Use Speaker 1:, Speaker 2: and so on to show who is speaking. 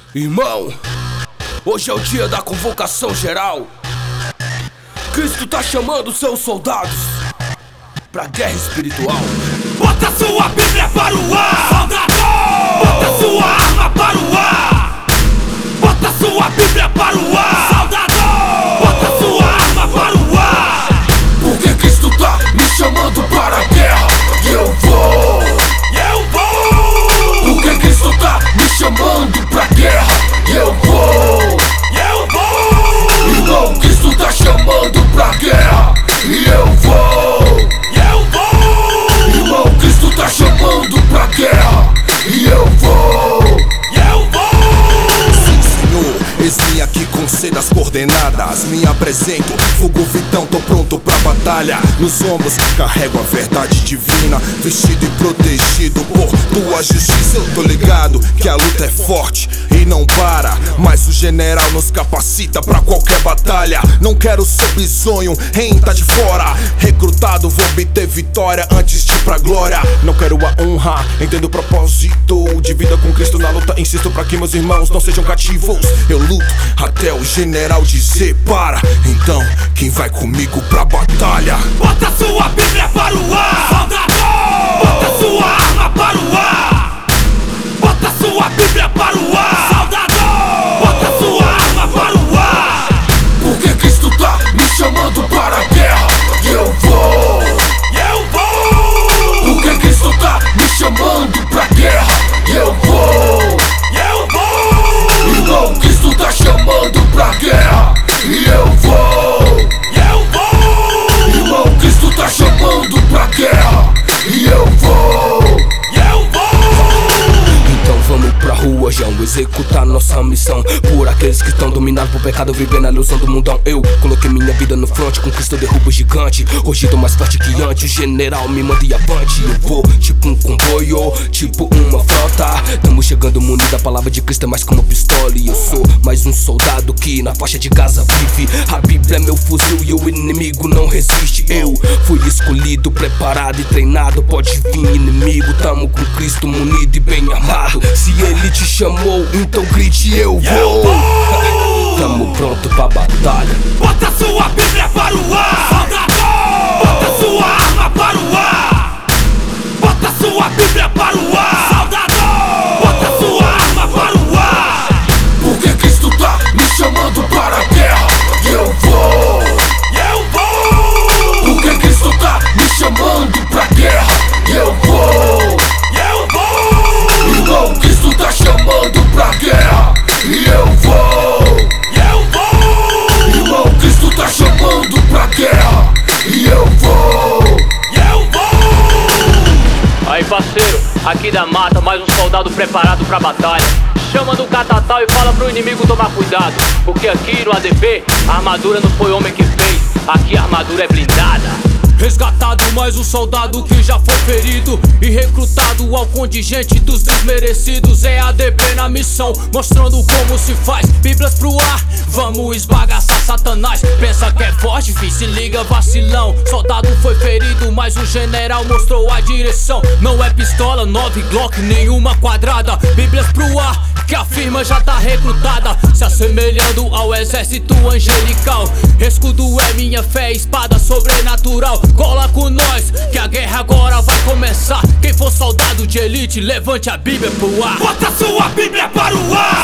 Speaker 1: Irmão, hoje é o dia da convocação geral. Cristo tá chamando seus soldados pra guerra espiritual.
Speaker 2: Bota sua Bíblia para o ar, soldador! Bota sua arma para o ar. Bota sua Bíblia para o ar, soldador! Bota sua arma para o ar.
Speaker 1: Porque Cristo tá me chamando para a guerra e eu vou. Porque Cristo tá me chamando pra guerra e eu vou. Irmão, Cristo tá chamando pra guerra e eu vou. Irmão, Cristo tá chamando pra guerra e eu vou.
Speaker 3: Sim, Senhor, eis-me aqui com C das coordenadas. Me apresento, fogo Vitão, tô pronto pra batalha. Nos ombros carrego a verdade divina, vestido e protegido por tua justiça. Eu tô ligado que a luta é forte e não para, mas o general nos capacita pra qualquer batalha. Não quero ser bisonho, tá de fora. Recrutado, vou obter vitória antes de ir pra glória. Não quero a honra, entendo o propósito de vida com Cristo na luta. Insisto pra que meus irmãos não sejam cativos. Eu luto até o general dizer para. Então, quem vai comigo pra batalha?
Speaker 2: Bota sua Bíblia para o ar, soldador! Bota sua arma para o ar. Bota sua Bíblia para o ar, soldador! Bota sua arma para o ar.
Speaker 1: Porque Cristo tá me chamando para a guerra e eu vou. Porque Cristo tá me chamando pra guerra e eu vou. Irmão, Cristo tá chamando pra guerra e eu vou. Irmão, Cristo tá chamando pra guerra e eu vou. Então vamos pra rua, João, executar nossa missão. Por aqueles que estão dominados por pecado, vivendo a ilusão do mundão. Eu coloquei minha vida no front, com Cristo eu derrubo o gigante. Hoje tô mais forte que antes, o general me manda e avante. Eu vou tipo um comboio, tipo uma frota. Tamo chegando munido, a palavra de Cristo é mais que uma pistola. E eu sou mais um soldado que na faixa de Gaza vive. A Bíblia é meu fuzil e o inimigo não resiste. Eu fui escolhido, preparado e treinado. Pode vir inimigo, tamo com Cristo munido e bem armado. Se ele te chamou, então grite eu vou. Tamo pronto pra batalha.
Speaker 2: Bota sua Bíblia para o ar, soldador! Bota sua arma para o ar. Bota sua Bíblia para o ar, soldador! Bota sua arma para o ar.
Speaker 1: Porque Cristo tá me chamando para a guerra e eu vou. Porque Cristo tá me chamando pra guerra e eu vou. Irmão, Cristo tá chamando pra guerra e eu vou. Irmão, Cristo tá chamando pra guerra e eu vou.
Speaker 4: Aí parceiro, aqui da mata, mais um soldado preparado pra batalha. Chama do catatal e fala pro inimigo tomar cuidado, porque aqui no ADP a armadura não foi homem que fez, aqui a armadura é blindada.
Speaker 5: Resgatado mais um soldado que já foi ferido e recrutado ao contingente dos desmerecidos. É ADP na missão, mostrando como se faz. Bíblias pro ar, vamos esbagaçar Satanás. Pensa que é forte, fi, se liga vacilão. Soldado foi ferido, mas o general mostrou a direção. Não é pistola, 9 Glock, nenhuma quadrada. Bíblias pro ar, que a firma já tá recrutada, se assemelhando ao exército angelical. Escudo é minha fé, espada sobrenatural. Cola com nós, que a guerra agora vai começar. Quem for soldado de elite, levante a Bíblia pro ar.
Speaker 2: Bota sua Bíblia para o ar,